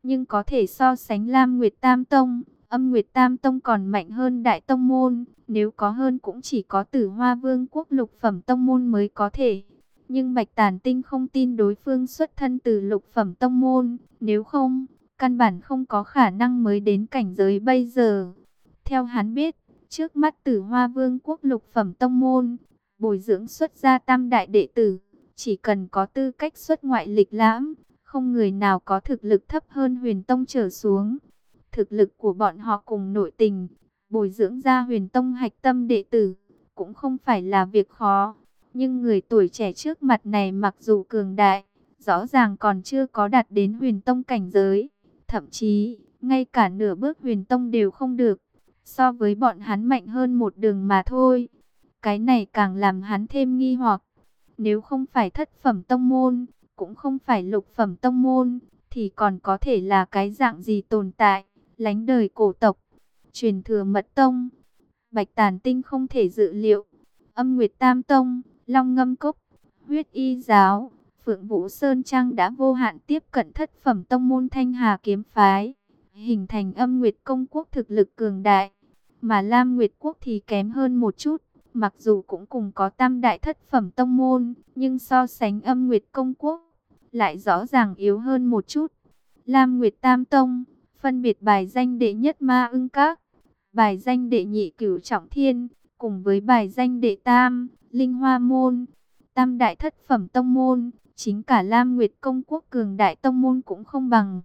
nhưng có thể so sánh Lam Nguyệt Tam Tông. Âm Nguyệt Tam Tông còn mạnh hơn Đại Tông Môn, nếu có hơn cũng chỉ có Tử Hoa Vương quốc lục phẩm tông môn mới có thể. Nhưng Bạch Tàn Tinh không tin đối phương xuất thân từ lục phẩm tông môn, nếu không, căn bản không có khả năng mới đến cảnh giới bây giờ. Theo hắn biết, trước mắt Tử Hoa Vương quốc lục phẩm tông môn, bồi dưỡng xuất ra tam đại đệ tử, chỉ cần có tư cách xuất ngoại lịch lãm, không người nào có thực lực thấp hơn Huyền Tông trở xuống. Thực lực của bọn họ cùng nội tình, bồi dưỡng ra Huyền Tông hạch tâm đệ tử, cũng không phải là việc khó. Nhưng người tuổi trẻ trước mặt này mặc dù cường đại, rõ ràng còn chưa có đạt đến Huyền Tông cảnh giới. Thậm chí, ngay cả nửa bước Huyền Tông đều không được. So với bọn hắn mạnh hơn một đường mà thôi. Cái này càng làm hắn thêm nghi hoặc. Nếu không phải thất phẩm tông môn, cũng không phải lục phẩm tông môn, thì còn có thể là cái dạng gì tồn tại, lánh đời cổ tộc, truyền thừa mật tông. Bạch Tàn Tinh không thể dự liệu. Âm Nguyệt Tam Tông, Long Ngâm Cốc, Huyết Y Giáo, Phượng Vũ Sơn Trang đã vô hạn tiếp cận thất phẩm tông môn Thanh Hà Kiếm Phái, hình thành Âm Nguyệt Công Quốc thực lực cường đại, mà Lam Nguyệt Quốc thì kém hơn một chút. Mặc dù cũng cùng có tam đại thất phẩm tông môn, nhưng so sánh Âm Nguyệt Công Quốc, lại rõ ràng yếu hơn một chút. Lam Nguyệt Tam Tông, phân biệt bài danh đệ nhất Ma Ưng Các, bài danh đệ nhị Cửu Trọng Thiên, cùng với bài danh đệ tam, Linh Hoa Môn. Tam đại thất phẩm tông môn, chính cả Lam Nguyệt Công Quốc cường đại tông môn cũng không bằng.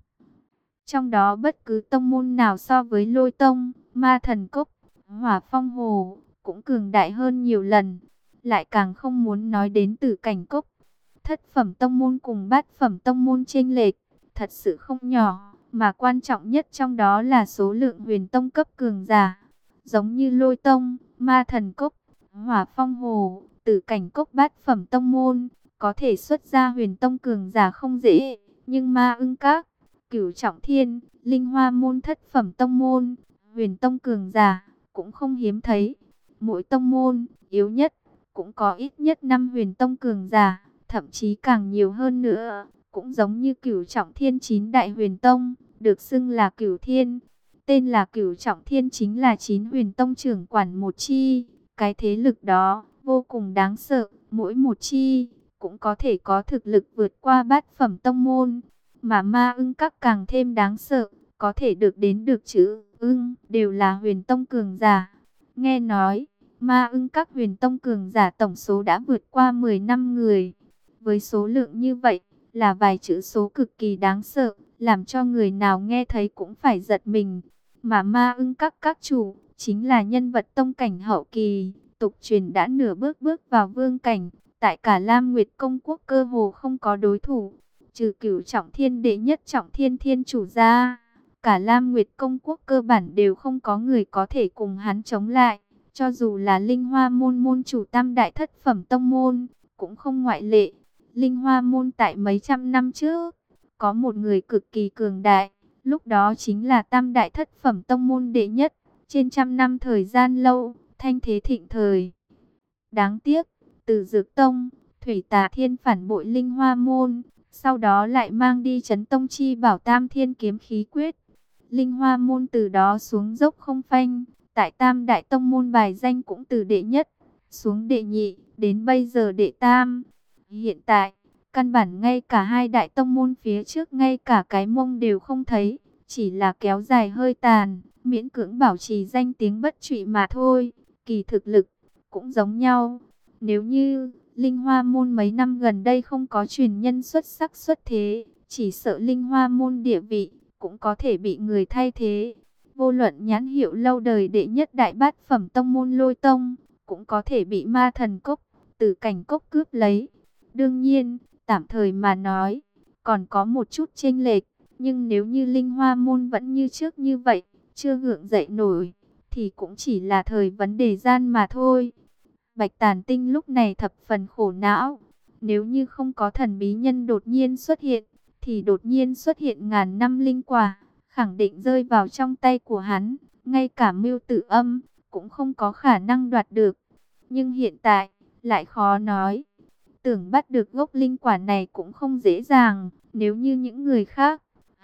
Trong đó bất cứ tông môn nào so với Lôi Tông, Ma Thần Cốc, Hỏa Phong Hồ, cũng cường đại hơn nhiều lần. Lại càng không muốn nói đến Tử Cảnh Cốc. Thất phẩm tông môn cùng bát phẩm tông môn chênh lệch thật sự không nhỏ, mà quan trọng nhất trong đó là số lượng Huyền Tông cấp cường giả. Giống như Lôi Tông, Ma Thần Cốc, Hỏa Phong Hồ, Tử Cảnh Cốc bát phẩm tông môn, có thể xuất ra Huyền Tông cường giả không dễ, nhưng Ma Ưng Các, Cửu Trọng Thiên, Linh Hoa Môn thất phẩm tông môn, Huyền Tông cường giả cũng không hiếm thấy. Mỗi tông môn yếu nhất cũng có ít nhất 5 Huyền Tông cường giả, thậm chí càng nhiều hơn nữa. Cũng giống như Cửu Trọng Thiên 9 đại Huyền Tông, được xưng là Cửu Thiên. Tên là Cửu Trọng Thiên chính là 9 Huyền Tông trưởng quản một chi. Cái thế lực đó vô cùng đáng sợ, mỗi một chi cũng có thể có thực lực vượt qua bát phẩm tông môn. Mà Ma Ưng Các càng thêm đáng sợ, có thể được đến được chữ ưng, đều là Huyền Tông cường giả. Nghe nói, Ma Ưng Các Huyền Tông cường giả tổng số đã vượt qua 10 năm người. Với số lượng như vậy, là vài chữ số cực kỳ đáng sợ, làm cho người nào nghe thấy cũng phải giật mình. Mà Ma Ưng các chủ, chính là nhân vật tông cảnh hậu kỳ, tục truyền đã nửa bước bước vào vương cảnh. Tại cả Lam Nguyệt Công Quốc cơ hồ không có đối thủ, trừ Cửu Trọng Thiên đệ nhất Trọng Thiên thiên chủ ra. Cả Lam Nguyệt Công Quốc cơ bản đều không có người có thể cùng hắn chống lại. Cho dù là Linh Hoa Môn môn chủ tam đại thất phẩm tông môn, cũng không ngoại lệ. Linh Hoa Môn tại mấy trăm năm trước, có một người cực kỳ cường đại, lúc đó chính là tam đại thất phẩm tông môn đệ nhất, trên trăm năm thời gian lâu, thanh thế thịnh thời. Đáng tiếc, từ Dược Tông, Thủy Tà Thiên phản bội Linh Hoa Môn, sau đó lại mang đi Chấn Tông Chi Bảo Tam Thiên Kiếm Khí Quyết. Linh Hoa Môn từ đó xuống dốc không phanh, tại tam đại tông môn bài danh cũng từ đệ nhất, xuống đệ nhị, đến bây giờ đệ tam. Hiện tại, căn bản ngay cả hai đại tông môn phía trước ngay cả cái mông đều không thấy, chỉ là kéo dài hơi tàn, miễn cưỡng bảo trì danh tiếng bất trụy mà thôi, kỳ thực lực cũng giống nhau. Nếu như Linh Hoa Môn mấy năm gần đây không có truyền nhân xuất sắc xuất thế, chỉ sợ Linh Hoa Môn địa vị cũng có thể bị người thay thế. Vô luận nhãn hiệu lâu đời đệ nhất đại bát phẩm tông môn Lôi Tông, cũng có thể bị Ma Thần Cốc, Tử Cảnh Cốc cướp lấy. Đương nhiên, tạm thời mà nói, còn có một chút chênh lệch, nhưng nếu như Linh Hoa Môn vẫn như trước như vậy, chưa gượng dậy nổi, thì cũng chỉ là thời vấn đề gian mà thôi. Bạch Tàn Tinh lúc này thập phần khổ não. Nếu như không có thần bí nhân đột nhiên xuất hiện, thì đột nhiên xuất hiện ngàn năm linh quả, khẳng định rơi vào trong tay của hắn. Ngay cả Mưu Tử Âm cũng không có khả năng đoạt được. Nhưng hiện tại, lại khó nói. Tưởng bắt được gốc linh quả này cũng không dễ dàng. Nếu như những người khác,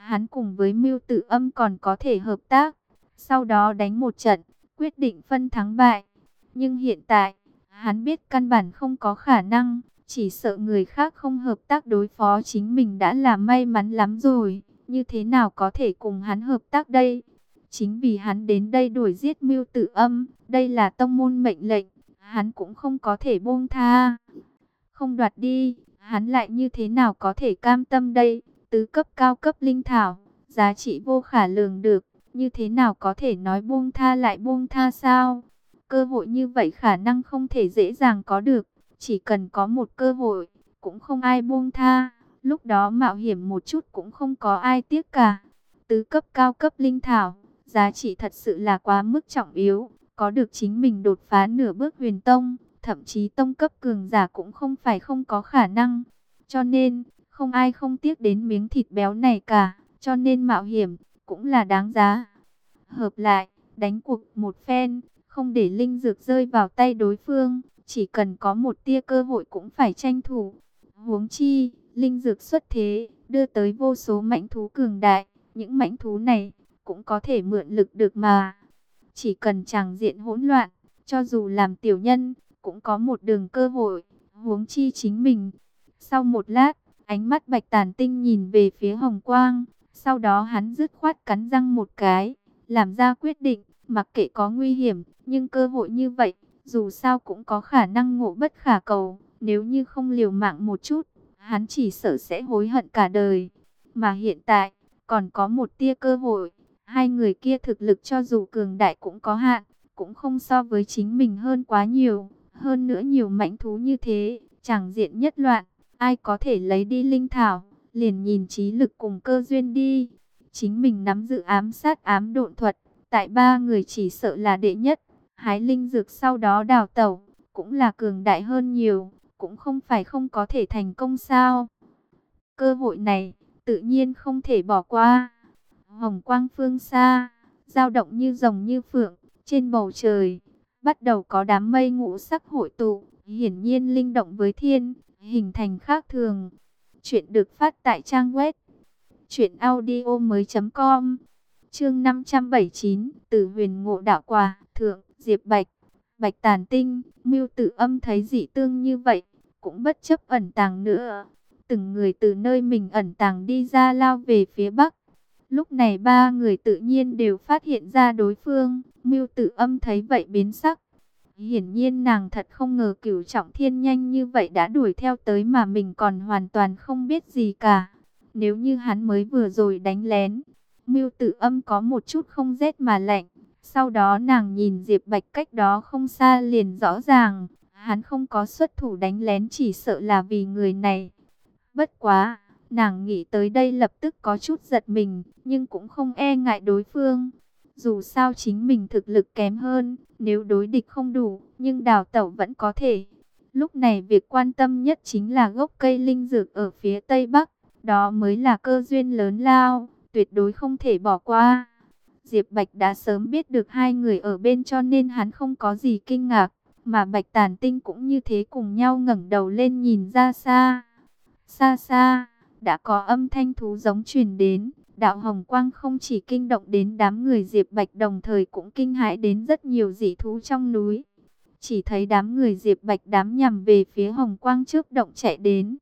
hắn cùng với Mưu Tử Âm còn có thể hợp tác, sau đó đánh một trận, quyết định phân thắng bại. Nhưng hiện tại, hắn biết căn bản không có khả năng, chỉ sợ người khác không hợp tác đối phó chính mình đã là may mắn lắm rồi, như thế nào có thể cùng hắn hợp tác đây? Chính vì hắn đến đây đuổi giết Mưu Tử Âm, đây là tông môn mệnh lệnh, hắn cũng không có thể buông tha. Không đoạt đi, hắn lại như thế nào có thể cam tâm đây? Tứ cấp cao cấp linh thảo, giá trị vô khả lường được, như thế nào có thể nói buông tha lại buông tha sao? Cơ hội như vậy khả năng không thể dễ dàng có được, chỉ cần có một cơ hội, cũng không ai buông tha, lúc đó mạo hiểm một chút cũng không có ai tiếc cả. Tứ cấp cao cấp linh thảo, giá trị thật sự là quá mức trọng yếu, có được chính mình đột phá nửa bước huyền tông, thậm chí tông cấp cường giả cũng không phải không có khả năng. Cho nên, không ai không tiếc đến miếng thịt béo này cả, cho nên mạo hiểm cũng là đáng giá. Hợp lại, đánh cuộc một phen, không để linh dược rơi vào tay đối phương, chỉ cần có một tia cơ hội cũng phải tranh thủ. Huống chi, linh dược xuất thế, đưa tới vô số mãnh thú cường đại, những mãnh thú này cũng có thể mượn lực được mà. Chỉ cần tràng diện hỗn loạn, cho dù làm tiểu nhân, cũng có một đường cơ hội, huống chi chính mình. Sau một lát, ánh mắt Bạch Tàn Tinh nhìn về phía Hồng Quang, sau đó hắn dứt khoát cắn răng một cái, làm ra quyết định, mặc kệ có nguy hiểm, nhưng cơ hội như vậy, dù sao cũng có khả năng ngộ bất khả cầu, nếu như không liều mạng một chút, hắn chỉ sợ sẽ hối hận cả đời. Mà hiện tại, còn có một tia cơ hội, hai người kia thực lực cho dù cường đại cũng có hạn, cũng không so với chính mình hơn quá nhiều, hơn nữa nhiều mãnh thú như thế, chẳng diện nhất loạn, ai có thể lấy đi linh thảo, liền nhìn trí lực cùng cơ duyên đi. Chính mình nắm giữ ám sát ám độn thuật, tại ba người chỉ sợ là đệ nhất, hái linh dược sau đó đào tẩu, cũng là cường đại hơn nhiều, cũng không phải không có thể thành công sao. Cơ hội này, tự nhiên không thể bỏ qua. Hồng quang phương xa, dao động như rồng như phượng, trên bầu trời, bắt đầu có đám mây ngũ sắc hội tụ, hiển nhiên linh động với thiên, hình thành khác thường. Chuyện được phát tại trang web truyệnaudiomoi.com. Chương 579, Tử Huyền Ngộ Đạo Quả, thượng, Diệp Bạch, Bạch Tàn Tinh, Mưu Tử Âm thấy dị tương như vậy, cũng bất chấp ẩn tàng nữa, từng người từ nơi mình ẩn tàng đi ra lao về phía bắc. Lúc này ba người tự nhiên đều phát hiện ra đối phương, Mưu Tử Âm thấy vậy biến sắc. Hiển nhiên nàng thật không ngờ Cửu Trọng Thiên nhanh như vậy đã đuổi theo tới mà mình còn hoàn toàn không biết gì cả. Nếu như hắn mới vừa rồi đánh lén, Mưu Tử Âm có một chút không rét mà lạnh. Sau đó nàng nhìn Diệp Bạch cách đó không xa liền rõ ràng, hắn không có xuất thủ đánh lén chỉ sợ là vì người này. Bất quá, nàng nghĩ tới đây lập tức có chút giật mình, nhưng cũng không e ngại đối phương. Dù sao chính mình thực lực kém hơn, nếu đối địch không đủ, nhưng đào tẩu vẫn có thể. Lúc này việc quan tâm nhất chính là gốc cây linh dược ở phía tây bắc, đó mới là cơ duyên lớn lao, tuyệt đối không thể bỏ qua. Diệp Bạch đã sớm biết được hai người ở bên cho nên hắn không có gì kinh ngạc, mà Bạch Tàn Tinh cũng như thế cùng nhau ngẩng đầu lên nhìn ra xa. Xa xa, đã có âm thanh thú giống truyền đến, đạo hồng quang không chỉ kinh động đến đám người Diệp Bạch đồng thời cũng kinh hãi đến rất nhiều dị thú trong núi. Chỉ thấy đám người Diệp Bạch đám nhằm về phía hồng quang chớp động chạy đến.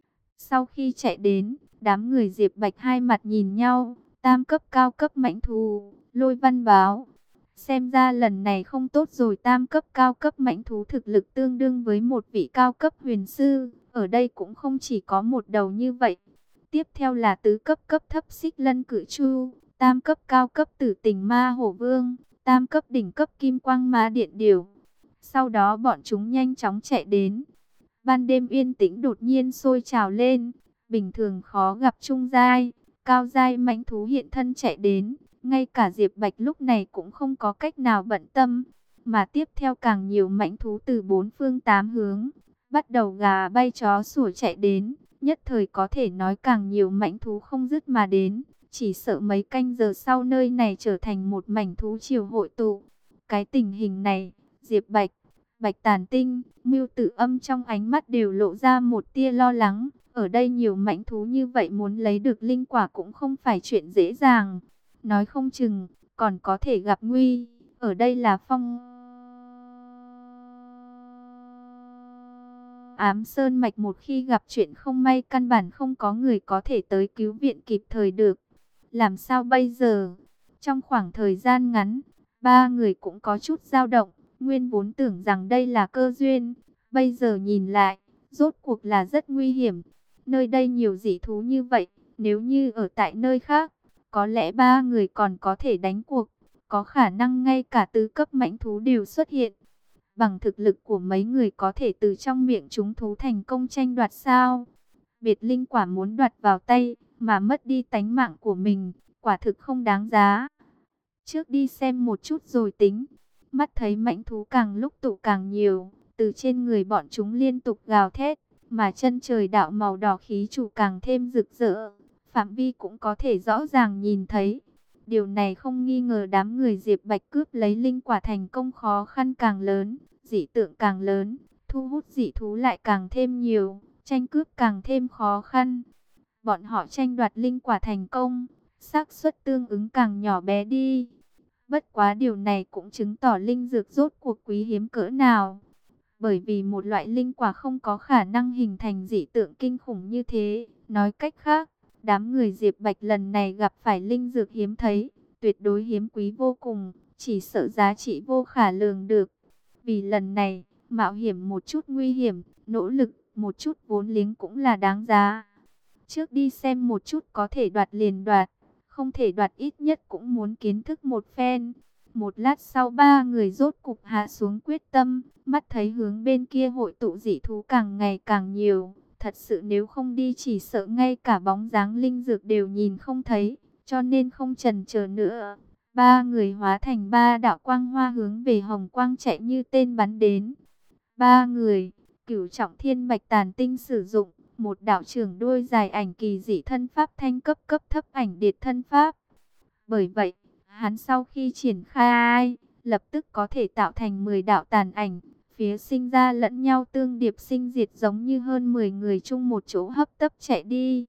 Sau khi chạy đến, đám người Diệp Bạch hai mặt nhìn nhau, tam cấp cao cấp mãnh thú, Lôi Văn báo. Xem ra lần này không tốt rồi, tam cấp cao cấp mãnh thú thực lực tương đương với một vị cao cấp huyền sư, ở đây cũng không chỉ có một đầu như vậy. Tiếp theo là tứ cấp cấp thấp xích lân cự chu, tam cấp cao cấp tử tình ma hổ vương, tam cấp đỉnh cấp kim quang ma điện điểu. Sau đó bọn chúng nhanh chóng chạy đến. Ban đêm yên tĩnh đột nhiên sôi trào lên, bình thường khó gặp trung giai, cao giai mãnh thú hiện thân chạy đến. Ngay cả Diệp Bạch lúc này cũng không có cách nào bận tâm, mà tiếp theo càng nhiều mãnh thú từ bốn phương tám hướng, bắt đầu gà bay chó sủa chạy đến, nhất thời có thể nói càng nhiều mãnh thú không dứt mà đến, chỉ sợ mấy canh giờ sau nơi này trở thành một mảnh thú triều hội tụ. Cái tình hình này, Diệp Bạch, Bạch Tàn Tinh, Mưu Tử Âm trong ánh mắt đều lộ ra một tia lo lắng, Ở đây nhiều mãnh thú như vậy, muốn lấy được linh quả cũng không phải chuyện dễ dàng. Nói không chừng còn có thể gặp nguy. Ở đây là phong ám sơn mạch, một khi gặp chuyện không may căn bản không có người có thể tới cứu viện kịp thời được. Làm sao bây giờ? Trong khoảng thời gian ngắn, ba người cũng có chút dao động. Nguyên vốn tưởng rằng đây là cơ duyên, bây giờ nhìn lại, rốt cuộc là rất nguy hiểm. Nơi đây nhiều dị thú như vậy, nếu như ở tại nơi khác, có lẽ ba người còn có thể đánh cuộc. Có khả năng ngay cả tứ cấp mãnh thú đều xuất hiện. Bằng thực lực của mấy người có thể từ trong miệng chúng thú thành công tranh đoạt sao? Biệt linh quả muốn đoạt vào tay, mà mất đi tánh mạng của mình, quả thực không đáng giá. Trước đi xem một chút rồi tính. Mắt thấy mãnh thú càng lúc tụ càng nhiều, từ trên người bọn chúng liên tục gào thét, mà chân trời đạo màu đỏ khí trụ càng thêm rực rỡ, phạm vi cũng có thể rõ ràng nhìn thấy. Điều này không nghi ngờ đám người Diệp Bạch cướp lấy linh quả thành công khó khăn càng lớn, dị tượng càng lớn, thu hút dị thú lại càng thêm nhiều, tranh cướp càng thêm khó khăn. Bọn họ tranh đoạt linh quả thành công, xác suất tương ứng càng nhỏ bé đi. Bất quá điều này cũng chứng tỏ linh dược rốt cuộc quý hiếm cỡ nào. Bởi vì một loại linh quả không có khả năng hình thành dị tượng kinh khủng như thế. Nói cách khác, đám người Diệp Bạch lần này gặp phải linh dược hiếm thấy, tuyệt đối hiếm quý vô cùng, chỉ sợ giá trị vô khả lường được. Vì lần này, mạo hiểm một chút nguy hiểm, nỗ lực một chút vốn liếng cũng là đáng giá. Trước đi xem một chút, có thể đoạt liền đoạt, không thể đoạt ít nhất cũng muốn kiến thức một phen. Một lát sau ba người rốt cục hạ xuống quyết tâm, mắt thấy hướng bên kia hội tụ dị thú càng ngày càng nhiều. Thật sự nếu không đi chỉ sợ ngay cả bóng dáng linh dược đều nhìn không thấy, cho nên không chần chờ nữa. Ba người hóa thành ba đạo quang hoa hướng về hồng quang chạy như tên bắn đến. Ba người, Cửu Trọng Thiên Bạch Tàn Tinh sử dụng một đạo trường đuôi dài ảnh kỳ dị thân pháp thanh cấp cấp thấp ảnh điệt thân pháp. Bởi vậy, hắn sau khi triển khai, lập tức có thể tạo thành 10 đạo tàn ảnh, phía sinh ra lẫn nhau tương điệp sinh diệt, giống như hơn 10 người chung một chỗ hấp tấp chạy đi.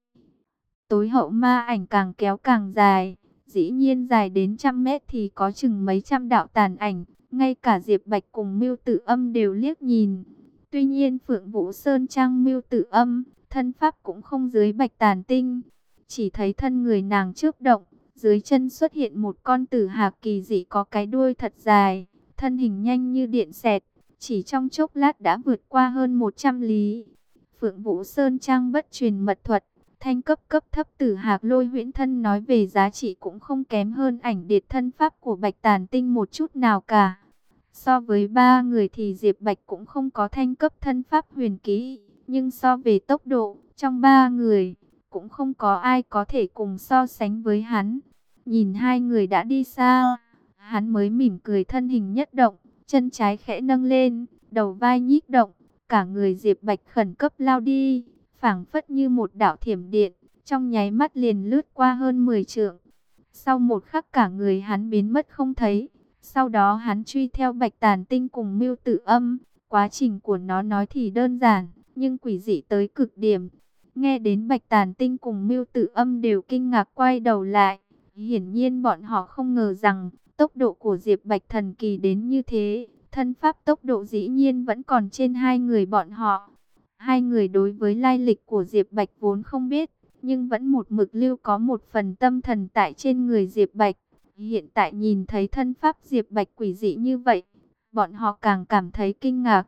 Tối hậu ma ảnh càng kéo càng dài, dĩ nhiên dài đến trăm mét thì có chừng mấy trăm đạo tàn ảnh, ngay cả Diệp Bạch cùng Mưu Tử Âm đều liếc nhìn. Tuy nhiên Phượng Vũ Sơn Trang Mưu Tử Âm, thân pháp cũng không dưới Bạch Tàn Tinh, chỉ thấy thân người nàng chớp động, dưới chân xuất hiện một con tử hạc kỳ dị có cái đuôi thật dài, thân hình nhanh như điện xẹt, chỉ trong chốc lát đã vượt qua hơn 100 lý. Phượng Vũ Sơn Trang bất truyền mật thuật, thanh cấp cấp thấp tử hạc lôi huyễn thân nói về giá trị cũng không kém hơn ảnh điệt thân pháp của Bạch Tàn Tinh một chút nào cả. So với ba người thì Diệp Bạch cũng không có thanh cấp thân pháp huyền kỹ, nhưng so về tốc độ, trong ba người, cũng không có ai có thể cùng so sánh với hắn. Nhìn hai người đã đi xa, hắn mới mỉm cười, thân hình nhất động, chân trái khẽ nâng lên, đầu vai nhích động, cả người Diệp Bạch khẩn cấp lao đi, phảng phất như một đạo thiểm điện, trong nháy mắt liền lướt qua hơn 10 trượng. Sau một khắc cả người hắn biến mất không thấy. Sau đó hắn truy theo Bạch Tàn Tinh cùng Mưu Tử Âm, quá trình của nó nói thì đơn giản, nhưng quỷ dị tới cực điểm. Nghe đến Bạch Tàn Tinh cùng Mưu Tử Âm đều kinh ngạc quay đầu lại. Hiển nhiên bọn họ không ngờ rằng tốc độ của Diệp Bạch thần kỳ đến như thế. Thân pháp tốc độ dĩ nhiên vẫn còn trên hai người bọn họ. Hai người đối với lai lịch của Diệp Bạch vốn không biết, nhưng vẫn một mực lưu có một phần tâm thần tại trên người Diệp Bạch. Hiện tại nhìn thấy thân pháp Diệp Bạch quỷ dị như vậy, bọn họ càng cảm thấy kinh ngạc.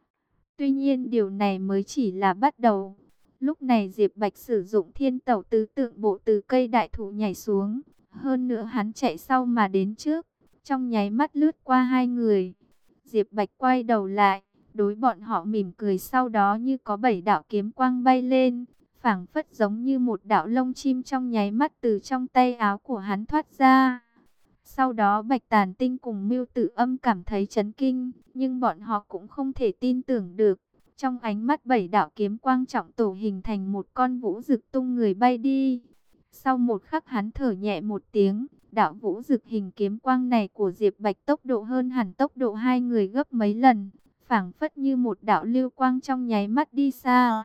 Tuy nhiên điều này mới chỉ là bắt đầu. Lúc này Diệp Bạch sử dụng thiên tẩu tứ tượng bộ từ cây đại thụ nhảy xuống. Hơn nữa hắn chạy sau mà đến trước, trong nháy mắt lướt qua hai người. Diệp Bạch quay đầu lại, đối bọn họ mỉm cười, sau đó như có 7 đạo kiếm quang bay lên, phảng phất giống như một đạo lông chim trong nháy mắt từ trong tay áo của hắn thoát ra. Sau đó Bạch Tàn Tinh cùng Mưu Tử Âm cảm thấy chấn kinh, nhưng bọn họ cũng không thể tin tưởng được. Trong ánh mắt 7 đạo kiếm quang trọng tổ hình thành một con vũ dực tung người bay đi. Sau một khắc hắn thở nhẹ một tiếng, đạo vũ dực hình kiếm quang này của Diệp Bạch tốc độ hơn hẳn tốc độ hai người gấp mấy lần, phảng phất như một đạo lưu quang trong nháy mắt đi xa.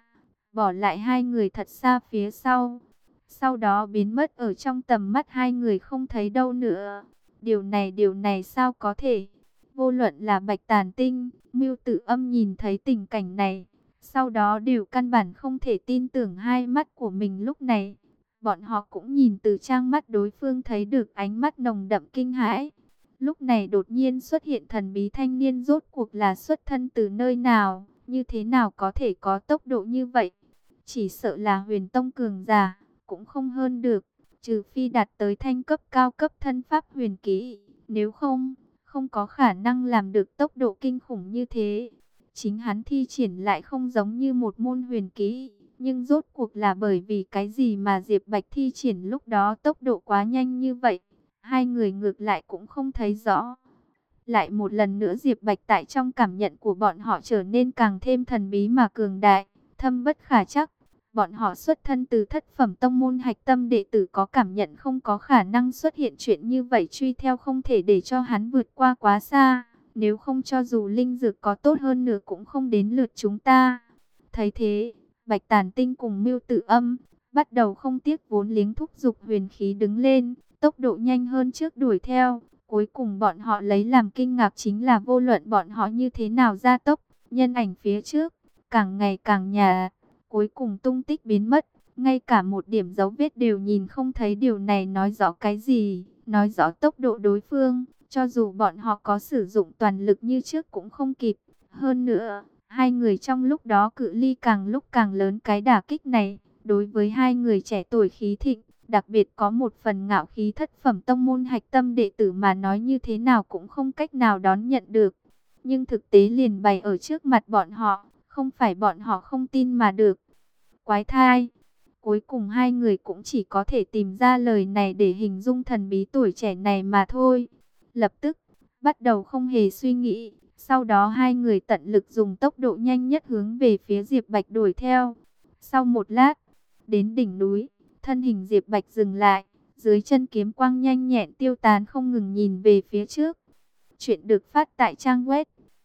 bỏ lại hai người thật xa phía sau. Sau đó biến mất ở trong tầm mắt hai người không thấy đâu nữa. Điều này sao có thể? Vô luận là Bạch Tàn Tinh, Mưu Tử Âm nhìn thấy tình cảnh này, sau đó đều căn bản không thể tin tưởng hai mắt của mình lúc này. Bọn họ cũng nhìn từ trang mắt đối phương thấy được ánh mắt nồng đậm kinh hãi. Lúc này đột nhiên xuất hiện thần bí thanh niên, rốt cuộc là xuất thân từ nơi nào, như thế nào có thể có tốc độ như vậy? Chỉ sợ là Huyền Tông cường giả, cũng không hơn được, trừ phi đạt tới thanh cấp cao cấp thân pháp huyền kỹ, nếu không, không có khả năng làm được tốc độ kinh khủng như thế. Chính hắn thi triển lại không giống như một môn huyền kỹ, nhưng rốt cuộc là bởi vì cái gì mà Diệp Bạch thi triển lúc đó tốc độ quá nhanh như vậy? Hai người ngược lại cũng không thấy rõ. Lại một lần nữa Diệp Bạch tại trong cảm nhận của bọn họ trở nên càng thêm thần bí mà cường đại, thâm bất khả trắc. Bọn họ xuất thân từ thất phẩm tông môn hạch tâm đệ tử, có cảm nhận không có khả năng xuất hiện chuyện như vậy, truy theo không thể để cho hắn vượt qua quá xa. Nếu không cho dù linh dược có tốt hơn nữa cũng không đến lượt chúng ta. Thấy thế, Bạch Tàn Tinh cùng Mưu Tử Âm bắt đầu không tiếc vốn liếng thúc giục huyền khí đứng lên, tốc độ nhanh hơn trước đuổi theo. Cuối cùng bọn họ lấy làm kinh ngạc chính là vô luận bọn họ như thế nào gia tốc, nhân ảnh phía trước càng ngày càng nhạt, cuối cùng tung tích biến mất, ngay cả một điểm dấu vết đều nhìn không thấy. Điều này nói rõ cái gì? Nói rõ tốc độ đối phương, cho dù bọn họ có sử dụng toàn lực như trước cũng không kịp. Hơn nữa, hai người trong lúc đó cự ly càng lúc càng lớn, cái đả kích này đối với hai người trẻ tuổi khí thịnh, đặc biệt có một phần ngạo khí thất phẩm tông môn hạch tâm đệ tử mà nói như thế nào cũng không cách nào đón nhận được. Nhưng thực tế liền bày ở trước mặt bọn họ, không phải bọn họ không tin mà được. Quái thai! Cuối cùng hai người cũng chỉ có thể tìm ra lời này để hình dung thần bí tuổi trẻ này mà thôi. Lập tức, bắt đầu không hề suy nghĩ. Sau đó hai người tận lực dùng tốc độ nhanh nhất hướng về phía Diệp Bạch đuổi theo. Sau một lát, đến đỉnh núi, thân hình Diệp Bạch dừng lại. Dưới chân kiếm quang nhanh nhẹn tiêu tán, không ngừng nhìn về phía trước. Chuyện được phát tại trang web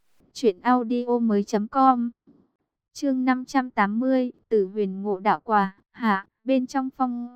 truyệnaudiomoi.com. Chương 580, Tử Huyền Ngộ Đạo Quả. Hạ, bên trong phong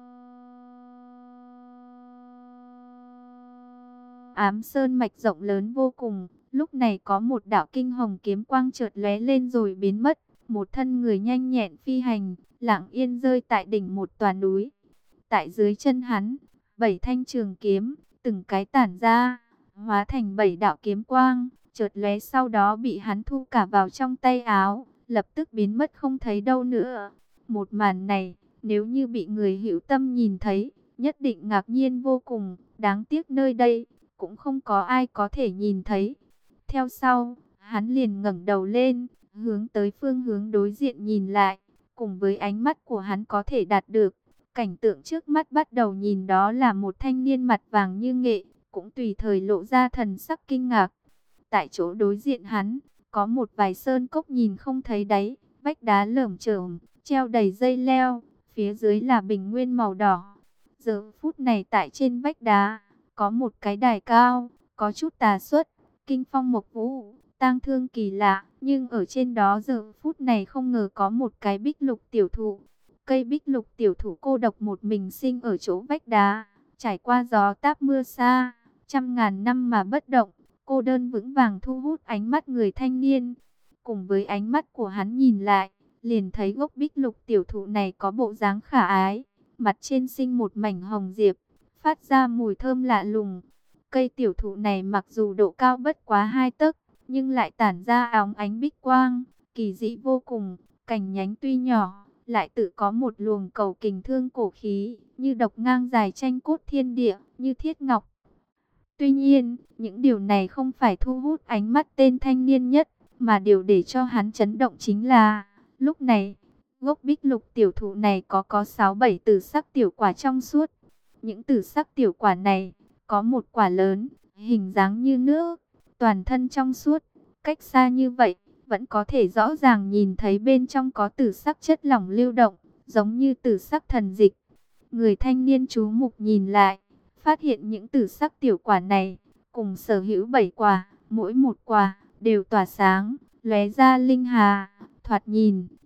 ám sơn mạch rộng lớn vô cùng, lúc này có một đạo kinh hồng kiếm quang chợt lóe lên rồi biến mất. Một thân người nhanh nhẹn phi hành, lặng yên rơi tại đỉnh một tòa núi. Tại dưới chân hắn, 7 thanh trường kiếm, từng cái tản ra, hóa thành 7 đạo kiếm quang, chợt lóe sau đó bị hắn thu cả vào trong tay áo, lập tức biến mất không thấy đâu nữa. Một màn này, nếu như bị người hữu tâm nhìn thấy, nhất định ngạc nhiên vô cùng, đáng tiếc nơi đây cũng không có ai có thể nhìn thấy. Theo sau, hắn liền ngẩng đầu lên, hướng tới phương hướng đối diện nhìn lại, cùng với ánh mắt của hắn có thể đạt được. Cảnh tượng trước mắt bắt đầu nhìn đó là một thanh niên mặt vàng như nghệ, cũng tùy thời lộ ra thần sắc kinh ngạc. Tại chỗ đối diện hắn, có một vài sơn cốc nhìn không thấy đáy, vách đá lởm chởm, treo đầy dây leo, phía dưới là bình nguyên màu đỏ. Giờ phút này tại trên vách đá, có một cái đài cao, có chút tà xuất, kinh phong mộc vũ, tang thương kỳ lạ, nhưng ở trên đó giờ phút này không ngờ có một cái bích lục tiểu thụ. Cây bích lục tiểu thụ cô độc một mình sinh ở chỗ vách đá, trải qua gió táp mưa xa, trăm ngàn năm mà bất động, cô đơn vững vàng thu hút ánh mắt người thanh niên. Cùng với ánh mắt của hắn nhìn lại, liền thấy gốc bích lục tiểu thụ này có bộ dáng khả ái, mặt trên sinh một mảnh hồng diệp, phát ra mùi thơm lạ lùng. Cây tiểu thụ này mặc dù độ cao bất quá 2 tấc, nhưng lại tản ra óng ánh bích quang, kỳ dị vô cùng. Cành nhánh tuy nhỏ, lại tự có một luồng cầu kình thương cổ khí, như độc ngang dài tranh cốt thiên địa, như thiết ngọc. Tuy nhiên, những điều này không phải thu hút ánh mắt tên thanh niên nhất, mà điều để cho hắn chấn động chính là, lúc này, gốc bích lục tiểu thụ này có 6-7 tử sắc tiểu quả trong suốt. Những tử sắc tiểu quả này, có một quả lớn, hình dáng như nước, toàn thân trong suốt, cách xa như vậy, vẫn có thể rõ ràng nhìn thấy bên trong có tử sắc chất lỏng lưu động, giống như tử sắc thần dịch. Người thanh niên chú mục nhìn lại, phát hiện những tử sắc tiểu quả này, cùng sở hữu 7 quả, mỗi một quả đều tỏa sáng, lóe ra linh hà, thoạt nhìn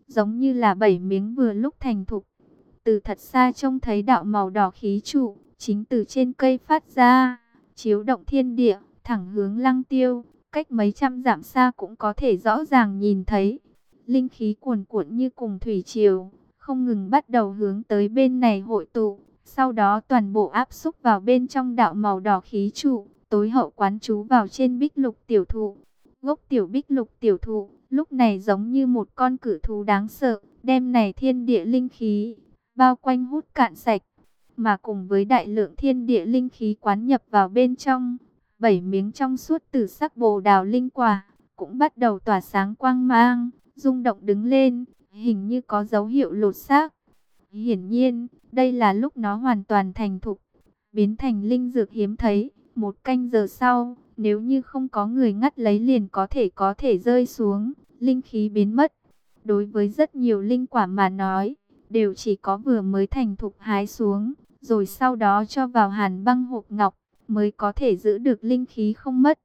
giống như là 7 miếng vừa lúc thành thục. Từ thật xa trông thấy đạo màu đỏ khí trụ, chính từ trên cây phát ra, chiếu động thiên địa, thẳng hướng Lăng Tiêu, cách mấy trăm dặm xa cũng có thể rõ ràng nhìn thấy. Linh khí cuồn cuộn như cùng thủy triều, không ngừng bắt đầu hướng tới bên này hội tụ, sau đó toàn bộ áp xúc vào bên trong đạo màu đỏ khí trụ, tối hậu quán trú vào trên bích lục tiểu thụ. Gốc tiểu bích lục tiểu thụ, lúc này giống như một con cự thú đáng sợ, đem này thiên địa linh khí bao quanh hút cạn sạch, mà cùng với đại lượng thiên địa linh khí quán nhập vào bên trong, 7 miếng trong suốt tử sắc bồ đào linh quả cũng bắt đầu tỏa sáng quang mang, rung động đứng lên, hình như có dấu hiệu lột xác. Hiển nhiên, đây là lúc nó hoàn toàn thành thục, biến thành linh dược hiếm thấy. 1 canh giờ sau, nếu như không có người ngắt lấy liền có thể rơi xuống, linh khí biến mất. Đối với rất nhiều linh quả mà nói, đều chỉ có vừa mới thành thục hái xuống, rồi sau đó cho vào hàn băng hộp ngọc, mới có thể giữ được linh khí không mất.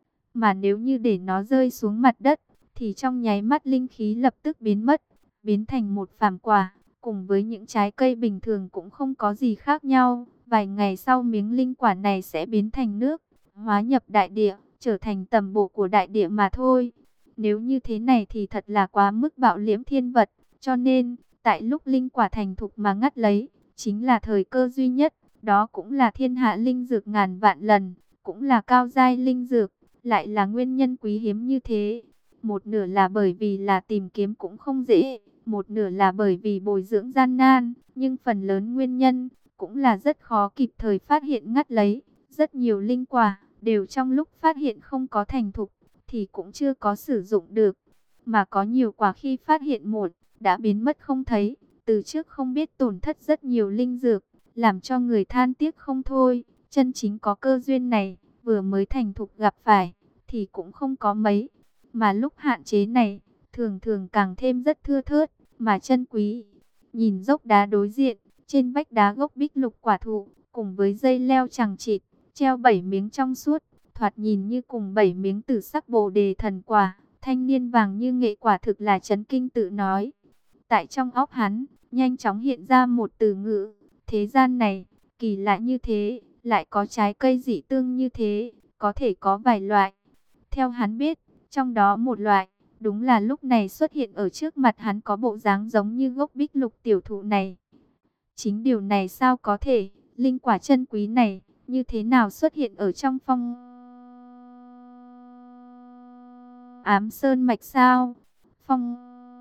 Mà nếu như để nó rơi xuống mặt đất, thì trong nháy mắt linh khí lập tức biến mất, biến thành một phàm quả, cùng với những trái cây bình thường cũng không có gì khác nhau. Vài ngày sau miếng linh quả này sẽ biến thành nước, hóa nhập đại địa, trở thành tầm bổ của đại địa mà thôi. Nếu như thế này thì thật là quá mức bạo liễm thiên vật, cho nên, tại lúc linh quả thành thục mà ngắt lấy, chính là thời cơ duy nhất, đó cũng là thiên hạ linh dược ngàn vạn lần, cũng là cao giai linh dược, lại là nguyên nhân quý hiếm như thế. Một nửa là bởi vì là tìm kiếm cũng không dễ, một nửa là bởi vì bồi dưỡng gian nan, nhưng phần lớn nguyên nhân cũng là rất khó kịp thời phát hiện ngắt lấy. Rất nhiều linh quả đều trong lúc phát hiện không có thành thục thì cũng chưa có sử dụng được, mà có nhiều quả khi phát hiện một đã biến mất không thấy, từ trước không biết tổn thất rất nhiều linh dược, làm cho người than tiếc không thôi. Chân chính có cơ duyên này, vừa mới thành thục gặp phải thì cũng không có mấy, mà lúc hạn chế này, thường thường càng thêm rất thưa thớt, mà chân quý. Nhìn dốc đá đối diện, trên vách đá gốc bích lục quả thụ, cùng với dây leo chằng chịt, treo 7 miếng trong suốt, thoạt nhìn như cùng 7 miếng tử sắc bồ đề thần quả. Thanh niên vàng như nghệ quả thực là chấn kinh tự nói. Tại trong óc hắn, nhanh chóng hiện ra một từ ngữ, thế gian này, kỳ lạ như thế, lại có trái cây dị tương như thế, có thể có vài loại. Theo hắn biết, trong đó một loại, đúng là lúc này xuất hiện ở trước mặt hắn có bộ dáng giống như gốc bích lục tiểu thụ này. Chính điều này sao có thể, linh quả chân quý này, như thế nào xuất hiện ở trong phong ám sơn mạch sao? Phong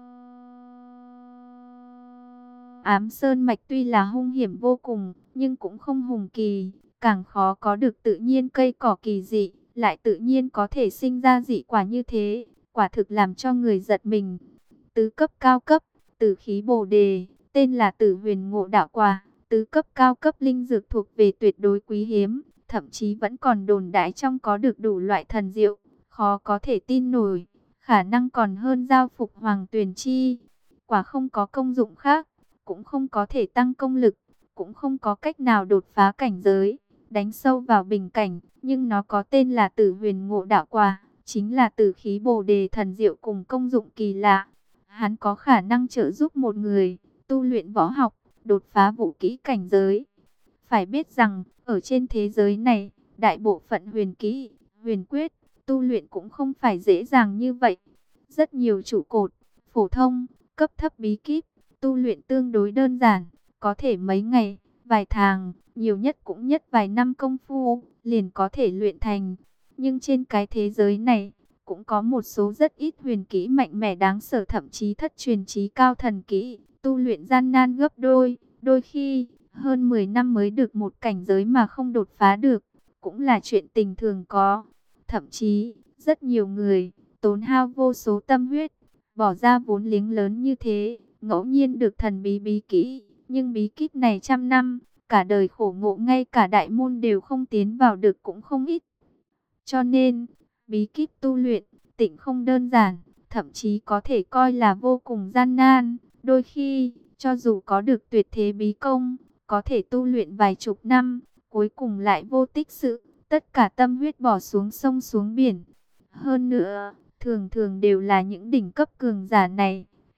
ám sơn mạch tuy là hung hiểm vô cùng, nhưng cũng không hùng kỳ, càng khó có được tự nhiên cây cỏ kỳ dị, lại tự nhiên có thể sinh ra dị quả như thế, quả thực làm cho người giật mình. Tứ cấp cao cấp, tử khí bồ đề, tên là Tử Huyền Ngộ Đạo Quả, tứ cấp cao cấp linh dược thuộc về tuyệt đối quý hiếm, thậm chí vẫn còn đồn đại trong có được đủ loại thần diệu, khó có thể tin nổi, khả năng còn hơn giao phục hoàng tuyền chi. Quả không có công dụng khác, cũng không có thể tăng công lực, cũng không có cách nào đột phá cảnh giới, đánh sâu vào bình cảnh, nhưng nó có tên là Tử Huyền Ngộ Đạo Quả, chính là tử khí bồ đề thần diệu cùng công dụng kỳ lạ. Hắn có khả năng trợ giúp một người tu luyện võ học, đột phá vũ kỹ cảnh giới. Phải biết rằng, ở trên thế giới này, đại bộ phận huyền kỹ, huyền quyết, tu luyện cũng không phải dễ dàng như vậy. Rất nhiều trụ cột, phổ thông, cấp thấp bí kíp, tu luyện tương đối đơn giản, có thể mấy ngày, vài tháng, nhiều nhất cũng nhất vài năm công phu, liền có thể luyện thành. Nhưng trên cái thế giới này, cũng có một số rất ít huyền kỹ mạnh mẽ đáng sợ, thậm chí thất truyền trí cao thần kỹ, tu luyện gian nan gấp đôi, đôi khi hơn 10 năm mới được một cảnh giới mà không đột phá được, cũng là chuyện tình thường có. Thậm chí, rất nhiều người tốn hao vô số tâm huyết, bỏ ra vốn liếng lớn như thế, ngẫu nhiên được thần bí bí kỹ, nhưng bí kíp này trăm năm, cả đời khổ ngộ ngay cả đại môn đều không tiến vào được cũng không ít. Cho nên, bí kíp tu luyện, tịnh không đơn giản, thậm chí có thể coi là vô cùng gian nan. Đôi khi, cho dù có được tuyệt thế bí công, có thể tu luyện vài chục năm, cuối cùng lại vô tích sự, tất cả tâm huyết bỏ xuống sông xuống biển. Hơn nữa, thường thường đều là những đỉnh cấp cường giả này,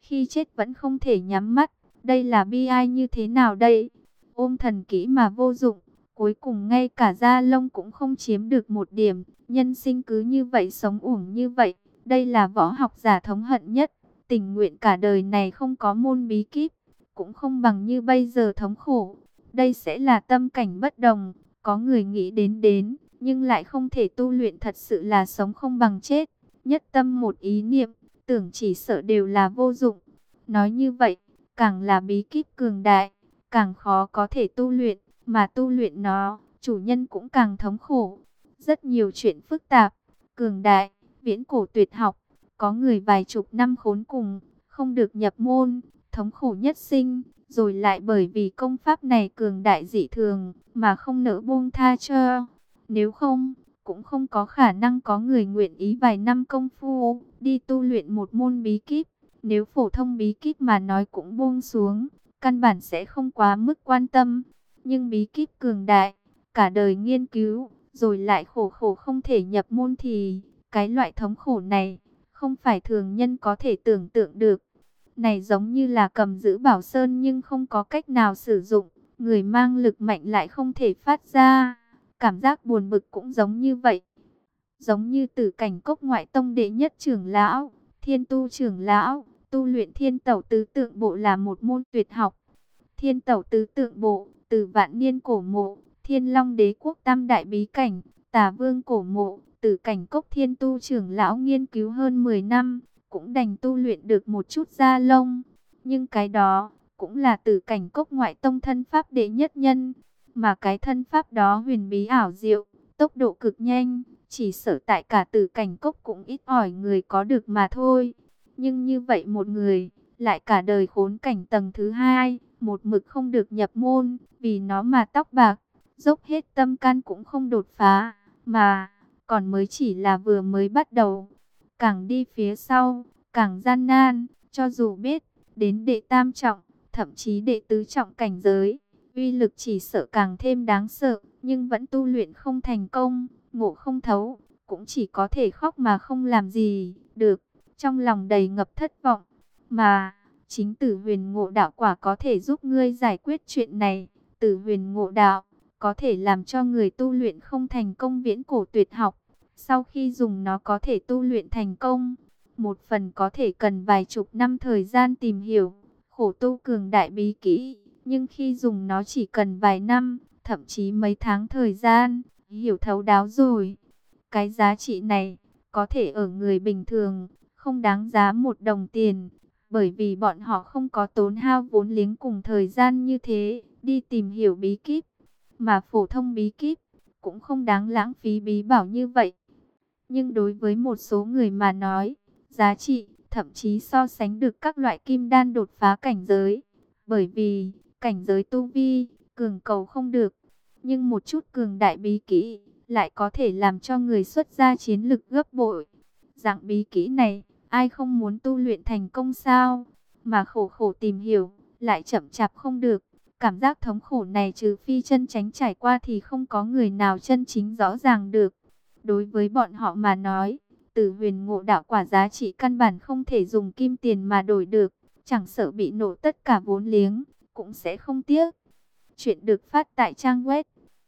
khi chết vẫn không thể nhắm mắt. Đây là bi ai như thế nào đây? Ôm thần kỹ mà vô dụng, cuối cùng ngay cả da lông cũng không chiếm được một điểm. Nhân sinh cứ như vậy, sống uổng như vậy. Đây là võ học giả thống hận nhất. Tình nguyện cả đời này không có môn bí kíp, cũng không bằng như bây giờ thống khổ. Đây sẽ là tâm cảnh bất đồng. Có người nghĩ đến, nhưng lại không thể tu luyện, thật sự là sống không bằng chết. Nhất tâm một ý niệm, tưởng chỉ sợ đều là vô dụng. Nói như vậy, càng là bí kíp cường đại, càng khó có thể tu luyện, mà tu luyện nó, chủ nhân cũng càng thống khổ. Rất nhiều chuyện phức tạp, cường đại, viễn cổ tuyệt học, có người vài chục năm khốn cùng, không được nhập môn, thống khổ nhất sinh, rồi lại bởi vì công pháp này cường đại dị thường, mà không nỡ buông tha cho. Nếu không, cũng không có khả năng có người nguyện ý vài năm công phu, đi tu luyện một môn bí kíp. Nếu phổ thông bí kíp mà nói cũng buông xuống, căn bản sẽ không quá mức quan tâm. Nhưng bí kíp cường đại, cả đời nghiên cứu, rồi lại khổ khổ không thể nhập môn thì, cái loại thống khổ này, không phải thường nhân có thể tưởng tượng được. Này giống như là cầm giữ bảo sơn nhưng không có cách nào sử dụng, người mang lực mạnh lại không thể phát ra. Cảm giác buồn bực cũng giống như vậy. Giống như Tử Cảnh Cốc ngoại tông đệ nhất trưởng lão, Thiên Tu trưởng lão, tu luyện Thiên Tẩu Tứ Tượng Bộ là một môn tuyệt học. Thiên Tẩu Tứ Tượng Bộ, từ vạn niên cổ mộ, Thiên Long Đế quốc tam đại bí cảnh, Tà Vương cổ mộ, Tử Cảnh Cốc Thiên Tu trưởng lão nghiên cứu hơn 10 năm, cũng đành tu luyện được một chút da lông. Nhưng cái đó, cũng là Tử Cảnh Cốc ngoại tông thân pháp đệ nhất nhân. Mà cái thân pháp đó huyền bí ảo diệu, tốc độ cực nhanh, chỉ sợ tại cả Tử Cảnh Cốc cũng ít ỏi người có được mà thôi. Nhưng như vậy một người, lại cả đời khốn cảnh tầng thứ hai, một mực không được nhập môn, vì nó mà tóc bạc, dốc hết tâm can cũng không đột phá, mà còn mới chỉ là vừa mới bắt đầu. Càng đi phía sau, càng gian nan, cho dù biết, đến đệ tam trọng, thậm chí đệ tứ trọng cảnh giới, uy lực chỉ sợ càng thêm đáng sợ, nhưng vẫn tu luyện không thành công, ngộ không thấu, cũng chỉ có thể khóc mà không làm gì được, trong lòng đầy ngập thất vọng. Mà chính Tử Huyền Ngộ Đạo quả có thể giúp ngươi giải quyết chuyện này. Tử Huyền Ngộ Đạo có thể làm cho người tu luyện không thành công viễn cổ tuyệt học, sau khi dùng nó có thể tu luyện thành công. Một phần có thể cần vài chục năm thời gian tìm hiểu, khổ tu cường đại bí kỹ, nhưng khi dùng nó chỉ cần vài năm, thậm chí mấy tháng thời gian, hiểu thấu đáo rồi. Cái giá trị này, có thể ở người bình thường, không đáng giá một đồng tiền, bởi vì bọn họ không có tốn hao vốn liếng cùng thời gian như thế, đi tìm hiểu bí kíp. Mà phổ thông bí kíp, cũng không đáng lãng phí bí bảo như vậy. Nhưng đối với một số người mà nói, giá trị, thậm chí so sánh được các loại kim đan đột phá cảnh giới. Bởi vì, cảnh giới tu vi, cường cầu không được. Nhưng một chút cường đại bí kỹ, lại có thể làm cho người xuất ra chiến lực gấp bội. Dạng bí kỹ này, ai không muốn tu luyện thành công sao? Mà khổ khổ tìm hiểu, lại chậm chạp không được. Cảm giác thống khổ này trừ phi chân chánh trải qua thì không có người nào chân chính rõ ràng được. Đối với bọn họ mà nói, Tử Huyền Ngộ Đạo quả giá trị căn bản không thể dùng kim tiền mà đổi được. Chẳng sợ bị nổ tất cả vốn liếng, cũng sẽ không tiếc. Chuyện được phát tại trang web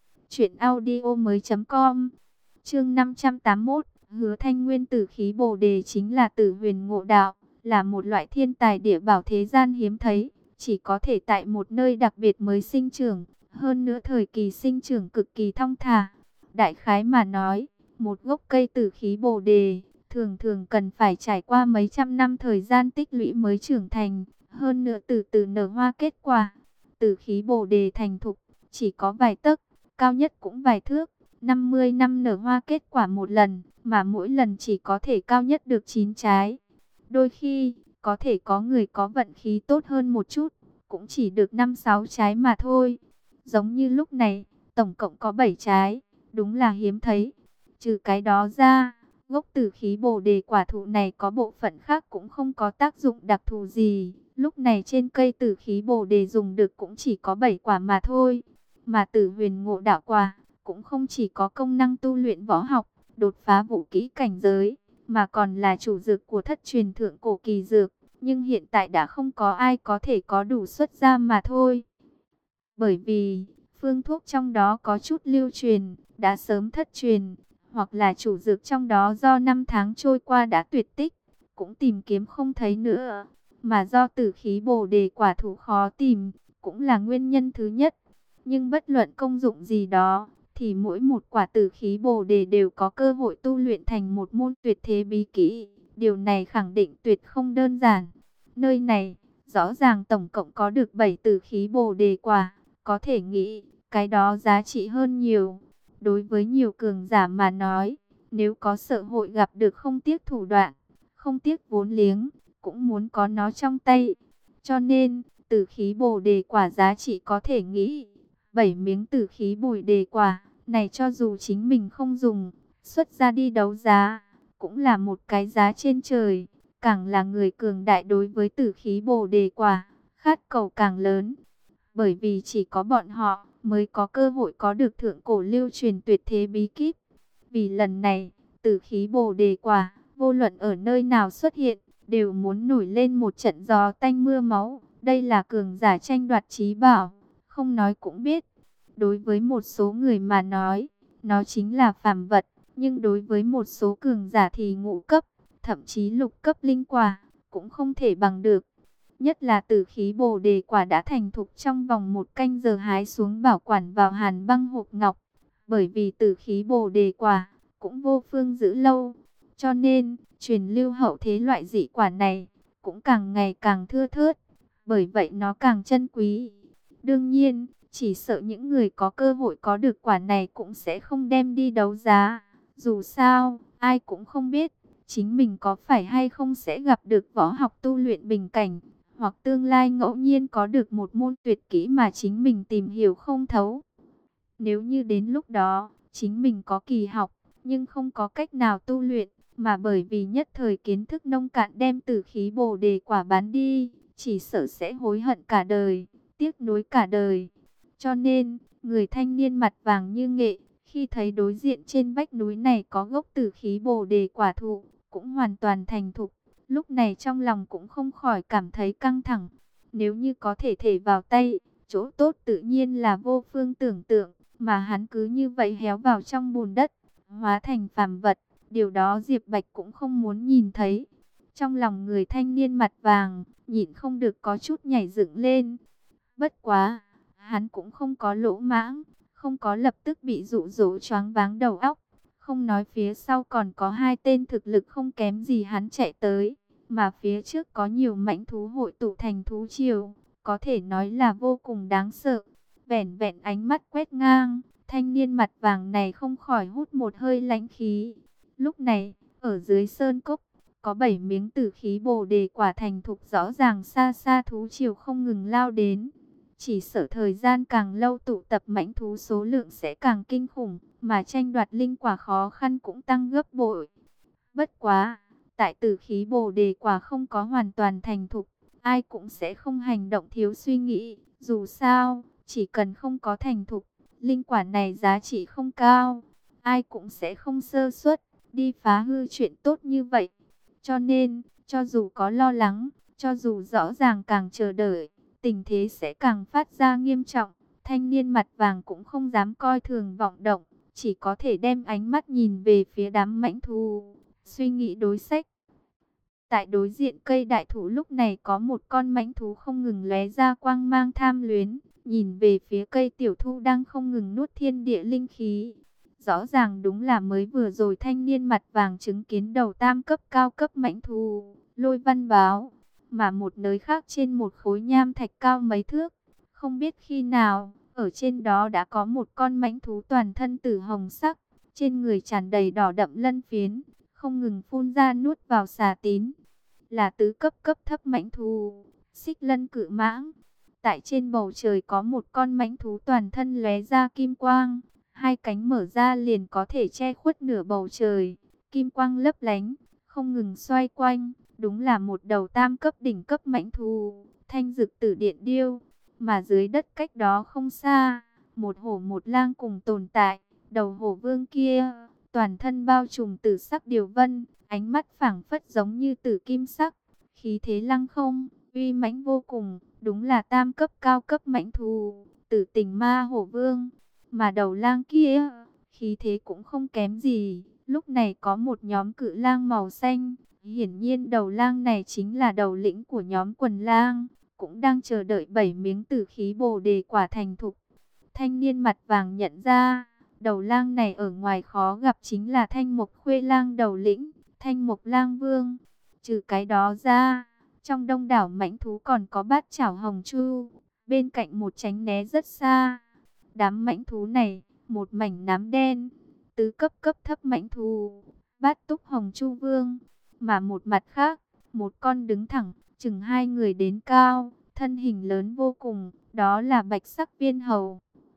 truyệnaudiomoi.com. Chương 581, Hứa Thanh Nguyên Tử khí Bồ đề chính là Tử Huyền Ngộ Đạo, là một loại thiên tài địa bảo thế gian hiếm thấy, chỉ có thể tại một nơi đặc biệt mới sinh trưởng, hơn nữa thời kỳ sinh trưởng cực kỳ thong thả. Đại khái mà nói, một gốc cây tử khí Bồ đề thường thường cần phải trải qua mấy trăm năm thời gian tích lũy mới trưởng thành, hơn nữa từ từ nở hoa kết quả. Tử khí Bồ đề thành thục, chỉ có vài tấc, cao nhất cũng vài thước, 50 năm nở hoa kết quả một lần, mà mỗi lần chỉ có thể cao nhất được 9 trái. Đôi khi, có thể có người có vận khí tốt hơn một chút, cũng chỉ được 5-6 trái mà thôi. Giống như lúc này, tổng cộng có 7 trái, đúng là hiếm thấy. Trừ cái đó ra, gốc tử khí Bồ đề quả thụ này có bộ phận khác cũng không có tác dụng đặc thù gì. Lúc này trên cây tử khí Bồ đề dùng được cũng chỉ có 7 quả mà thôi. Mà Tử Huyền Ngộ Đạo quả cũng không chỉ có công năng tu luyện võ học, đột phá vũ kỹ cảnh giới, mà còn là chủ dược của thất truyền thượng cổ kỳ dược. nhưng hiện tại đã không có ai có thể có đủ xuất ra mà thôi. Bởi vì, phương thuốc trong đó có chút lưu truyền, đã sớm thất truyền, hoặc là chủ dược trong đó do năm tháng trôi qua đã tuyệt tích, cũng tìm kiếm không thấy nữa. Mà do tử khí bồ đề quả thụ khó tìm, cũng là nguyên nhân thứ nhất. Nhưng bất luận công dụng gì đó, thì mỗi một quả tử khí bồ đề đều có cơ hội tu luyện thành một môn tuyệt thế bí kỹ. Điều này khẳng định tuyệt không đơn giản. Nơi này, rõ ràng tổng cộng có được 7 tử khí bồ đề quả. Có thể nghĩ, cái đó giá trị hơn nhiều. Đối với nhiều cường giả mà nói, nếu có cơ hội gặp được không tiếc thủ đoạn, không tiếc vốn liếng, cũng muốn có nó trong tay. Cho nên, tử khí bồ đề quả giá trị có thể nghĩ. 7 miếng tử khí bồ đề quả, này cho dù chính mình không dùng, xuất ra đi đấu giá, cũng là một cái giá trên trời. Càng là người cường đại đối với tử khí bồ đề quả, khát cầu càng lớn. Bởi vì chỉ có bọn họ mới có cơ hội có được thượng cổ lưu truyền tuyệt thế bí kíp. Vì lần này, tử khí bồ đề quả, vô luận ở nơi nào xuất hiện, đều muốn nổi lên một trận gió tanh mưa máu. Đây là cường giả tranh đoạt chí bảo, không nói cũng biết. Đối với một số người mà nói, nó chính là phàm vật. Nhưng đối với một số cường giả thì ngũ cấp, thậm chí lục cấp linh quả, cũng không thể bằng được. Nhất là tử khí bồ đề quả đã thành thục trong vòng 1 canh giờ hái xuống bảo quản vào hàn băng hộp ngọc. Bởi vì tử khí bồ đề quả cũng vô phương giữ lâu. Cho nên, truyền lưu hậu thế loại dị quả này cũng càng ngày càng thưa thớt. Bởi vậy nó càng chân quý. Đương nhiên, chỉ sợ những người có cơ hội có được quả này cũng sẽ không đem đi đấu giá. Dù sao, ai cũng không biết chính mình có phải hay không sẽ gặp được võ học tu luyện bình cảnh, hoặc tương lai ngẫu nhiên có được một môn tuyệt kỹ mà chính mình tìm hiểu không thấu. Nếu như đến lúc đó, chính mình có kỳ học, nhưng không có cách nào tu luyện, mà bởi vì nhất thời kiến thức nông cạn đem tử khí bồ đề quả bán đi, chỉ sợ sẽ hối hận cả đời, tiếc nuối cả đời. Cho nên, người thanh niên mặt vàng như nghệ, khi thấy đối diện trên vách núi này có gốc tử khí bồ đề quả thụ, cũng hoàn toàn thành thục. Lúc này trong lòng cũng không khỏi cảm thấy căng thẳng. Nếu như có thể thể vào tay, chỗ tốt tự nhiên là vô phương tưởng tượng. Mà hắn cứ như vậy héo vào trong bùn đất, hóa thành phàm vật. Điều đó Diệp Bạch cũng không muốn nhìn thấy. Trong lòng người thanh niên mặt vàng, nhịn không được có chút nhảy dựng lên. Bất quá, hắn cũng không có lỗ mãng, không có lập tức bị dụ dỗ choáng váng đầu óc. Không nói phía sau còn có 2 tên thực lực không kém gì hắn chạy tới, mà phía trước có nhiều mãnh thú hội tụ thành thú triều, có thể nói là vô cùng đáng sợ. Vẻn vẹn ánh mắt quét ngang, thanh niên mặt vàng này không khỏi hút một hơi lãnh khí. Lúc này, ở dưới sơn cốc, có 7 miếng tử khí bồ đề quả thành thục, rõ ràng xa xa thú triều không ngừng lao đến. Chỉ sợ thời gian càng lâu tụ tập mãnh thú số lượng sẽ càng kinh khủng, mà tranh đoạt linh quả khó khăn cũng tăng gấp bội. Bất quá, tại tử khí bồ đề quả không có hoàn toàn thành thục, ai cũng sẽ không hành động thiếu suy nghĩ. Dù sao, chỉ cần không có thành thục, linh quả này giá trị không cao, ai cũng sẽ không sơ suất đi phá hư chuyện tốt như vậy. Cho nên, cho dù có lo lắng, cho dù rõ ràng càng chờ đợi, tình thế sẽ càng phát ra nghiêm trọng. Thanh niên mặt vàng cũng không dám coi thường vọng động, chỉ có thể đem ánh mắt nhìn về phía đám mãnh thú, suy nghĩ đối sách. Tại đối diện cây đại thụ lúc này có một con mãnh thú không ngừng lóe ra quang mang tham luyến, nhìn về phía cây tiểu thu đang không ngừng nuốt thiên địa linh khí. Rõ ràng đúng là mới vừa rồi thanh niên mặt vàng chứng kiến đầu tam cấp cao cấp mãnh thú, Lôi Văn Báo. Mà một nơi khác trên một khối nham thạch cao mấy thước, không biết khi nào, ở trên đó đã có một con mãnh thú toàn thân tử hồng sắc, trên người tràn đầy đỏ đậm lân phiến, không ngừng phun ra nuốt vào xà tín. Là tứ cấp cấp thấp mãnh thú, Xích Lân Cự Mãng. Tại trên bầu trời có một con mãnh thú toàn thân lóe ra kim quang, 2 cánh mở ra liền có thể che khuất nửa bầu trời, kim quang lấp lánh, không ngừng xoay quanh. Đúng là một đầu tam cấp đỉnh cấp mãnh thú, Thanh Dực Tử Điện Điêu. Mà dưới đất cách đó không xa, một hổ một lang cùng tồn tại. Đầu hổ vương kia, toàn thân bao trùm tử sắc điều vân, ánh mắt phảng phất giống như tử kim sắc, khí thế lăng không, uy mãnh vô cùng, đúng là tam cấp cao cấp mãnh thú, Tử Tình Ma Hổ Vương. Mà đầu lang kia, khí thế cũng không kém gì, lúc này có một nhóm cự lang màu xanh, hiển nhiên đầu lang này chính là đầu lĩnh của nhóm quần lang, cũng đang chờ đợi 7 miếng tử khí bồ đề quả thành thục. Thanh niên mặt vàng nhận ra, đầu lang này ở ngoài khó gặp chính là Thanh Mộc Khuê Lang đầu lĩnh, Thanh Mộc Lang Vương. Trừ cái đó ra, trong đông đảo mãnh thú còn có Bát Chảo Hồng Chu, bên cạnh một tránh né rất xa. Đám mãnh thú này, một mảnh nám đen, tứ cấp cấp thấp mãnh thú, Bát Túc Hồng Chu Vương, mà một mặt khác, một con đứng thẳng, chừng 2 người đến cao, thân hình lớn vô cùng, đó là Bạch Sắc Viên Hầu.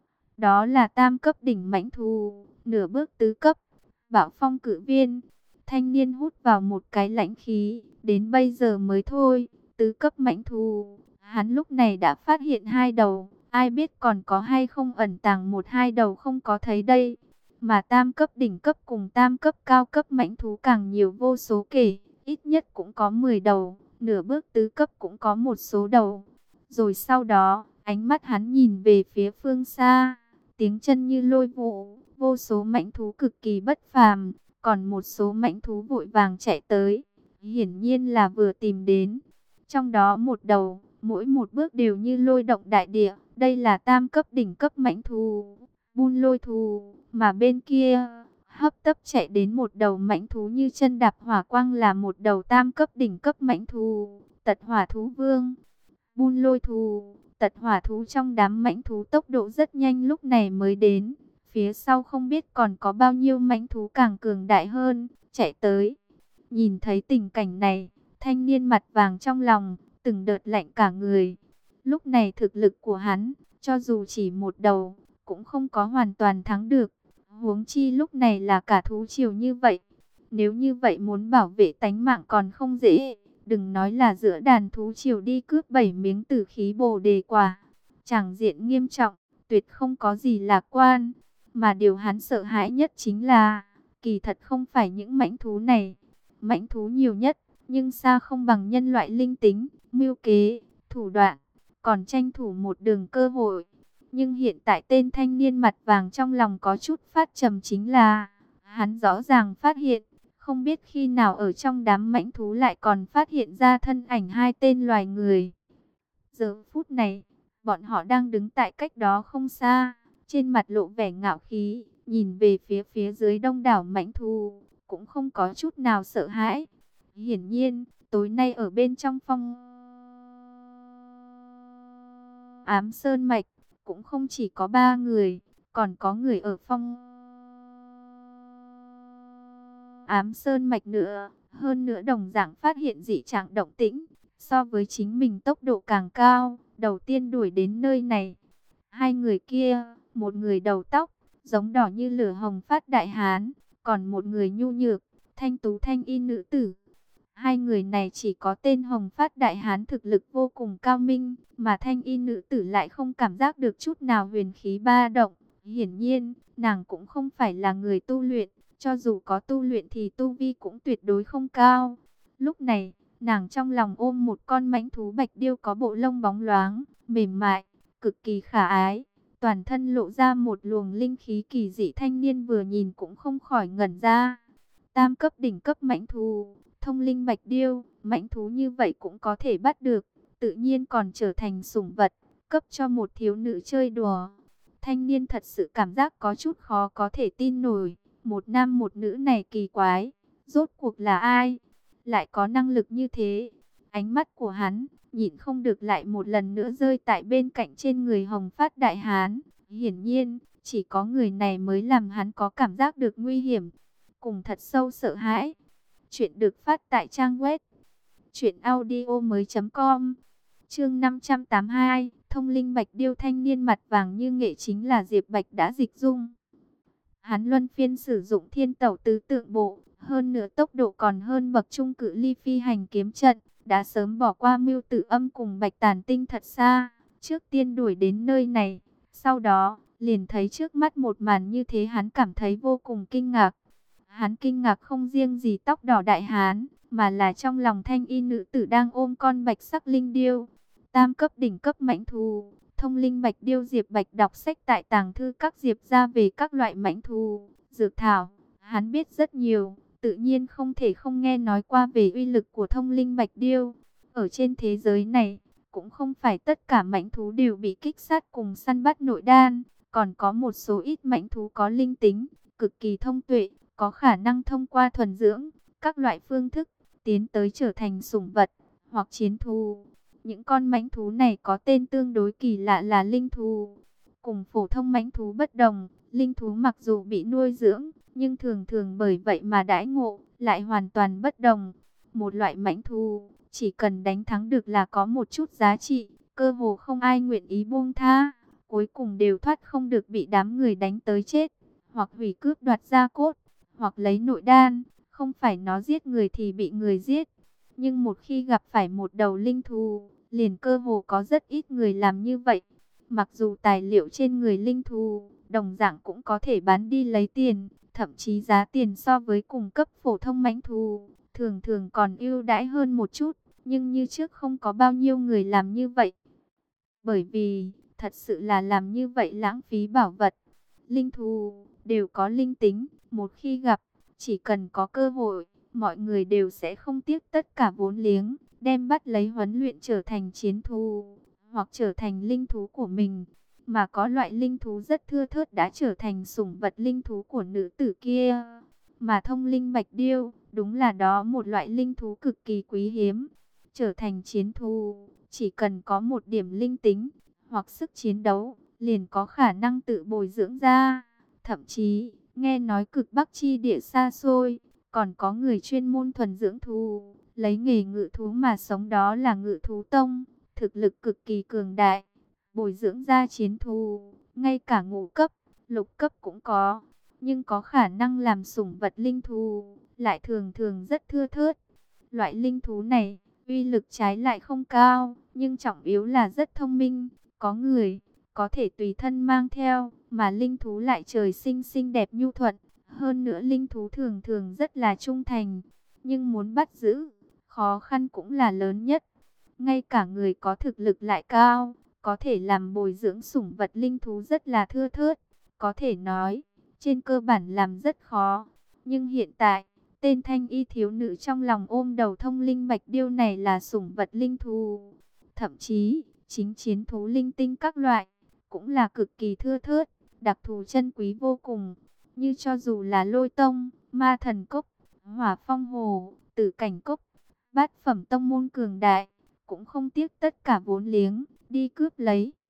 Đó là tam cấp đỉnh mãnh thú, nửa bước tứ cấp, Bạo Phong Cự Viên. Thanh niên hút vào một cái lãnh khí, đến bây giờ mới thôi, tứ cấp mãnh thú. Hắn lúc này đã phát hiện 2 đầu, ai biết còn có hay không ẩn tàng 1-2 đầu không có thấy đây. Mà tam cấp đỉnh cấp cùng tam cấp cao cấp mãnh thú càng nhiều vô số kể, ít nhất cũng có 10 đầu, nửa bước tứ cấp cũng có một số đầu. Rồi sau đó, ánh mắt hắn nhìn về phía phương xa, tiếng chân như lôi vụ, vô số mãnh thú cực kỳ bất phàm, còn một số mãnh thú vội vàng chạy tới, hiển nhiên là vừa tìm đến. Trong đó một đầu, mỗi một bước đều như lôi động đại địa, đây là tam cấp đỉnh cấp mãnh thú, Bun Lôi thú, mà bên kia, hấp tấp chạy đến một đầu mãnh thú như chân đạp hỏa quang là một đầu tam cấp đỉnh cấp mãnh thú, Tật Hỏa Thú Vương. Bun Lôi thú, Tật Hỏa thú trong đám mãnh thú tốc độ rất nhanh lúc này mới đến. Phía sau không biết còn có bao nhiêu mãnh thú càng cường đại hơn, chạy tới. Nhìn thấy tình cảnh này, thanh niên mặt vàng trong lòng, từng đợt lạnh cả người. Lúc này thực lực của hắn, cho dù chỉ một đầu, cũng không có hoàn toàn thắng được. Huống chi lúc này là cả thú triều như vậy. Nếu như vậy muốn bảo vệ tánh mạng còn không dễ. Đừng nói là giữa đàn thú triều đi cướp 7 miếng tử khí bồ đề quả. Tràng diện nghiêm trọng, tuyệt không có gì lạc quan. Mà điều hắn sợ hãi nhất chính là, kỳ thật không phải những mãnh thú này. Mãnh thú nhiều nhất, nhưng xa không bằng nhân loại linh tính, mưu kế, thủ đoạn, còn tranh thủ một đường cơ hội. Nhưng hiện tại tên thanh niên mặt vàng trong lòng có chút phát trầm chính là, hắn rõ ràng phát hiện, không biết khi nào ở trong đám mãnh thú lại còn phát hiện ra thân ảnh 2 tên loài người. Giờ phút này, bọn họ đang đứng tại cách đó không xa, trên mặt lộ vẻ ngạo khí, nhìn về phía dưới đông đảo mãnh thú, cũng không có chút nào sợ hãi. Hiển nhiên, tối nay ở bên trong phong Ám Sơn Mạch, cũng không chỉ có 3 người, còn có người ở phong Ám Sơn Mạch nữa. Hơn nữa đồng dạng phát hiện dị trạng động tĩnh, so với chính mình tốc độ càng cao, đầu tiên đuổi đến nơi này. 2 người kia, một người đầu tóc, giống đỏ như lửa hồng phát đại hán, còn một người nhu nhược, thanh tú thanh y nữ tử. 2 người này chỉ có tên Hồng Phát Đại Hán thực lực vô cùng cao minh, mà thanh y nữ tử lại không cảm giác được chút nào huyền khí ba động. Hiển nhiên, nàng cũng không phải là người tu luyện, cho dù có tu luyện thì tu vi cũng tuyệt đối không cao. Lúc này, nàng trong lòng ôm một con mãnh thú bạch điêu có bộ lông bóng loáng, mềm mại, cực kỳ khả ái. Toàn thân lộ ra một luồng linh khí kỳ dị, thanh niên vừa nhìn cũng không khỏi ngẩn ra. Tam cấp đỉnh cấp mãnh thú, thông linh bạch điêu, mãnh thú như vậy cũng có thể bắt được, tự nhiên còn trở thành sủng vật, cấp cho một thiếu nữ chơi đùa. Thanh niên thật sự cảm giác có chút khó có thể tin nổi, một nam một nữ này kỳ quái, rốt cuộc là ai, lại có năng lực như thế. Ánh mắt của hắn, nhịn không được lại một lần nữa rơi tại bên cạnh trên người Hồng Phát Đại Hán. Hiển nhiên, chỉ có người này mới làm hắn có cảm giác được nguy hiểm, cùng thật sâu sợ hãi. Chuyện được phát tại trang web truyệnaudiomoi.com. Chương 582, thông linh bạch điêu. Thanh niên mặt vàng như nghệ chính là Diệp Bạch đã dịch dung. Hắn luân phiên sử dụng Thiên Tẩu Tứ Tượng Bộ, hơn nữa tốc độ còn hơn bậc trung cự ly phi hành kiếm trận, đã sớm bỏ qua Mưu Tử Âm cùng Bạch Tàn Tinh thật xa, trước tiên đuổi đến nơi này, sau đó liền thấy trước mắt một màn như thế, hắn cảm thấy vô cùng kinh ngạc. Hắn kinh ngạc không riêng gì tóc đỏ đại hán, mà là trong lòng thanh y nữ tử đang ôm con bạch sắc linh điêu. Tam cấp đỉnh cấp mãnh thú, thông linh bạch điêu. Diệp Bạch đọc sách tại tàng thư các Diệp ra về các loại mãnh thú, dược thảo, hắn biết rất nhiều, tự nhiên không thể không nghe nói qua về uy lực của thông linh bạch điêu. Ở trên thế giới này, cũng không phải tất cả mãnh thú đều bị kích sát cùng săn bắt nội đan, còn có một số ít mãnh thú có linh tính, cực kỳ thông tuệ, có khả năng thông qua thuần dưỡng các loại phương thức tiến tới trở thành sủng vật hoặc chiến thú. Những con mãnh thú này có tên tương đối kỳ lạ là linh thú. Cùng phổ thông mãnh thú bất đồng, linh thú mặc dù bị nuôi dưỡng, nhưng thường thường bởi vậy mà đãi ngộ lại hoàn toàn bất đồng. Một loại mãnh thú chỉ cần đánh thắng được là có một chút giá trị, cơ hồ không ai nguyện ý buông tha, cuối cùng đều thoát không được bị đám người đánh tới chết, hoặc hủy cướp đoạt gia cốt, hoặc lấy nội đan. Không phải nó giết người thì bị người giết. Nhưng một khi gặp phải một đầu linh thú, liền cơ hồ có rất ít người làm như vậy. Mặc dù tài liệu trên người linh thú, đồng dạng cũng có thể bán đi lấy tiền, thậm chí giá tiền so với cùng cấp phổ thông mãnh thú, thường thường còn ưu đãi hơn một chút. Nhưng như trước không có bao nhiêu người làm như vậy. Bởi vì, thật sự là làm như vậy lãng phí bảo vật. Linh thú đều có linh tính, một khi gặp, chỉ cần có cơ hội, mọi người đều sẽ không tiếc tất cả vốn liếng, đem bắt lấy huấn luyện trở thành chiến thú, hoặc trở thành linh thú của mình. Mà có loại linh thú rất thưa thớt đã trở thành sủng vật linh thú của nữ tử kia. Mà thông linh bạch điêu, đúng là đó một loại linh thú cực kỳ quý hiếm. Trở thành chiến thú, chỉ cần có một điểm linh tính, hoặc sức chiến đấu, liền có khả năng tự bồi dưỡng ra. Thậm chí, nghe nói cực Bắc chi địa xa xôi, còn có người chuyên môn thuần dưỡng thú, lấy nghề ngự thú mà sống, đó là Ngự Thú Tông, thực lực cực kỳ cường đại, bồi dưỡng ra chiến thú, ngay cả ngũ cấp, lục cấp cũng có, nhưng có khả năng làm sủng vật linh thú, lại thường thường rất thưa thớt. Loại linh thú này, uy lực trái lại không cao, nhưng trọng yếu là rất thông minh, có người có thể tùy thân mang theo, mà linh thú lại trời sinh xinh đẹp nhu thuận. Hơn nữa linh thú thường thường rất là trung thành, nhưng muốn bắt giữ, khó khăn cũng là lớn nhất. Ngay cả người có thực lực lại cao, có thể làm bồi dưỡng sủng vật linh thú rất là thưa thớt. Có thể nói, trên cơ bản làm rất khó. Nhưng hiện tại, tên thanh y thiếu nữ trong lòng ôm đầu thông linh bạch điêu này là sủng vật linh thú. Thậm chí, chính chiến thú linh tinh các loại, cũng là cực kỳ thưa thớt, đặc thù chân quý vô cùng. Như cho dù là Lôi Tông, Ma Thần Cốc, Hỏa Phong Hồ, Tử Cảnh Cốc, bát phẩm tông môn cường đại, cũng không tiếc tất cả vốn liếng, đi cướp lấy.